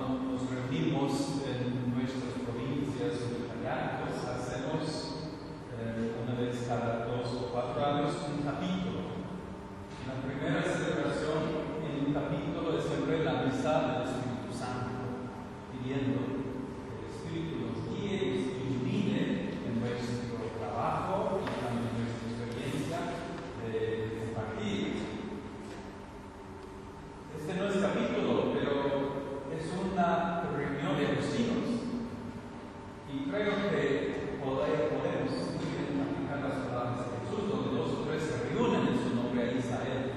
nos reunimos en nuestras provincias unitarianas, hacemos una vez cada 2 o 4 años un capítulo. La primera celebración en un capítulo es siempre la misa del Espíritu Santo, pidiendo que el Espíritu nos guíe y nos ilumine en nuestro trabajo y también en nuestra experiencia de compartir. Este no es capítulo, pero es una reunión de agustinos. Y creo que podemos aplicar las palabras de Jesús, donde 2 o 3 se reúnen en su nombre, ahí está Él.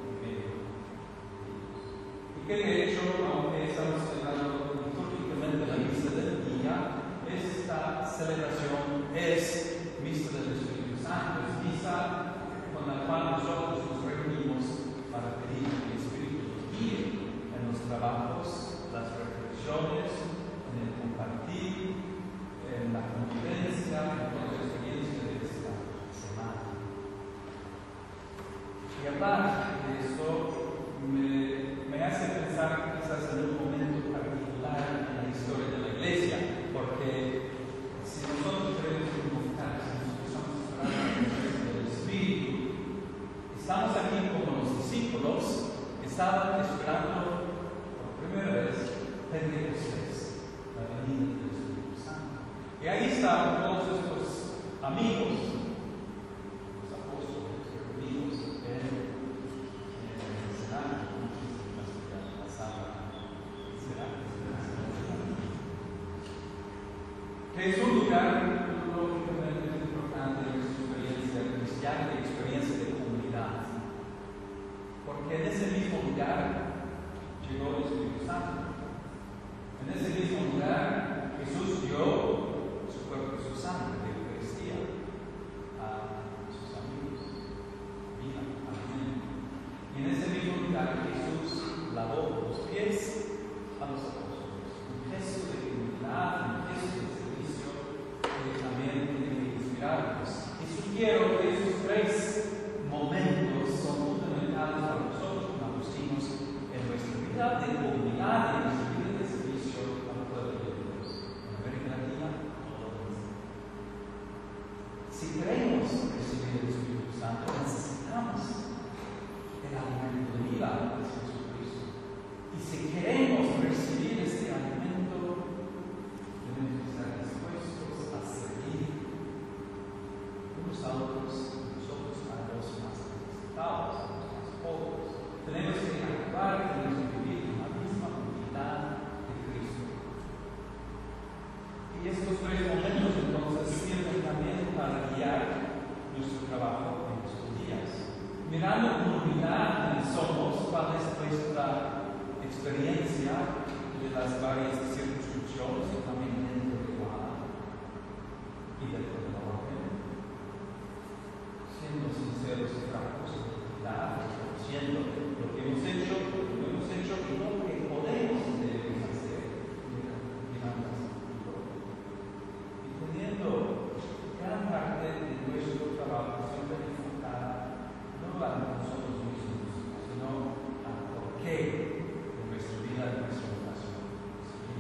Y que de hecho, aunque estamos celebrando litúrgicamente la misa del día, esta celebración es misa del Espíritu Santo, es misa con la cual nosotros nos reunimos para pedir que el Espíritu nos guíe en los trabajos, las reflexiones, en el compartir, en la convivencia, en toda la experiencia de esta semana. Y hablar de esto me hace pensar quizás en un momento particular en la historia de la Iglesia, porque si nosotros queremos invocar, si nosotros estamos esperando la presencia del Espíritu, estamos aquí como los discípulos que estaban esperando por primera vez Pentecostés, la venida del Espíritu Santo. Y ahí estaban todos estos amigos, los apóstoles reunidos en el escenario, la sala, que es un lugar lógicamente muy importante en nuestra experiencia cristiana y experiencia de comunidad. Porque en ese mismo lugar llegó el Espíritu Santo. En ese mismo lugar Jesús dio su cuerpo y su sangre de Eucaristía a sus amigos. Vida, amén. Y en ese mismo lugar Jesús lavó los pies a los apóstoles. Un gesto de humildad, un gesto de servicio que también tiene que inspirarnos. Y sugiero que esos 3 momentos son fundamentales para nosotros como agustinos en nuestra vida de comunidad, en nuestra vida de servicio al pueblo de Dios. En América Latina, si queremos recibir el Espíritu Santo, necesitamos el alimento de vida de Jesucristo. Y si queremos recibir este alimento, tenemos que estar dispuestos a servir unos a otros, nosotros a los más necesitados, a los más pobres. Tenemos que actuar, tenemos que vivir en la misma comunidad de Cristo. Y estos 3 momentos entonces sirven también para guiar nuestro trabajo en estos días. Mirando comunidad en somos, cuál es nuestra experiencia de las varias circunscripciones que también dentro de Guadalajara y dentro de la orden. Siendo sinceros y francos en comunidad, reconociendo lo que hemos hecho, lo que no hemos hecho y lo que podemos y debemos hacer. Y teniendo gran parte de nuestro trabajo siempre enfocada no a nosotros mismos, sino al porqué de nuestra vida, de nuestra vocación.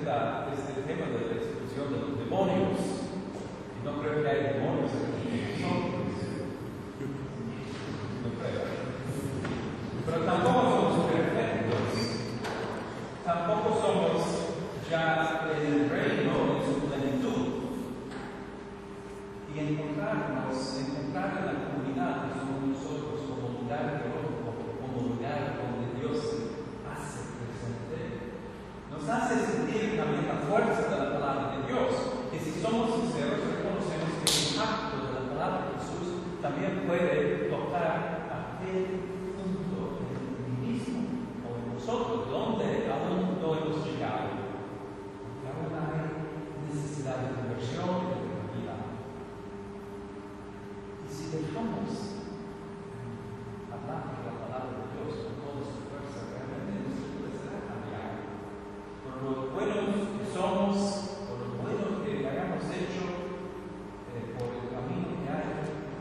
este tema de la expulsión de los demonios. Y no creo que hay demonios aquí. No creo. Pero tampoco somos perfectos. Tampoco somos ya en el reino en su plenitud. Y encontrar en la comunidad que somos nosotros como lugar donde Dios se hace presente, nos hace sentir también la fuerza de la palabra de Dios. Que si somos sinceros, reconocemos que el impacto de la palabra de Jesús también puede tocar aquel punto en mí mismo o en nosotros, donde aún no hemos llegado. Porque aún hay necesidad de conversión y de tranquilidad. Y si dejamos hablar de la palabra de Dios con toda su fuerza, realmente nuestra vida será cambiada. Por lo buenos que somos, por lo bueno que hayamos hecho, por el camino que hay,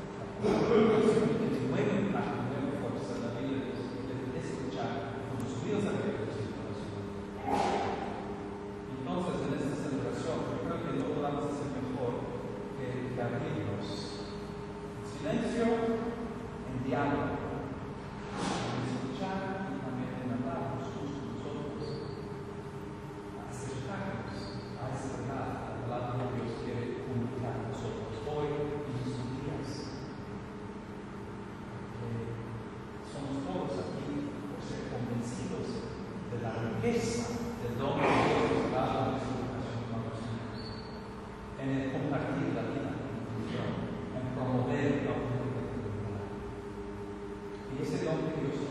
que nueva imagen, nueva fuerza, la vida de Dios, de escuchar con los oídos abiertos y el corazón. Entonces, en esta celebración, yo creo que no podamos hacer mejor que abrirnos en silencio, en diálogo. Escuchar y también en hablar los unos con los otros, acercarnos a esa verdad, a la palabra que Dios quiere comunicar a nosotros hoy en estos días. Somos todos aquí por ser convencidos de la riqueza del don que Dios nos ha dado en nuestra relación con los niños, en el compartir la vida con Dios, en promover la unión de la comunidad. Y ese don que Dios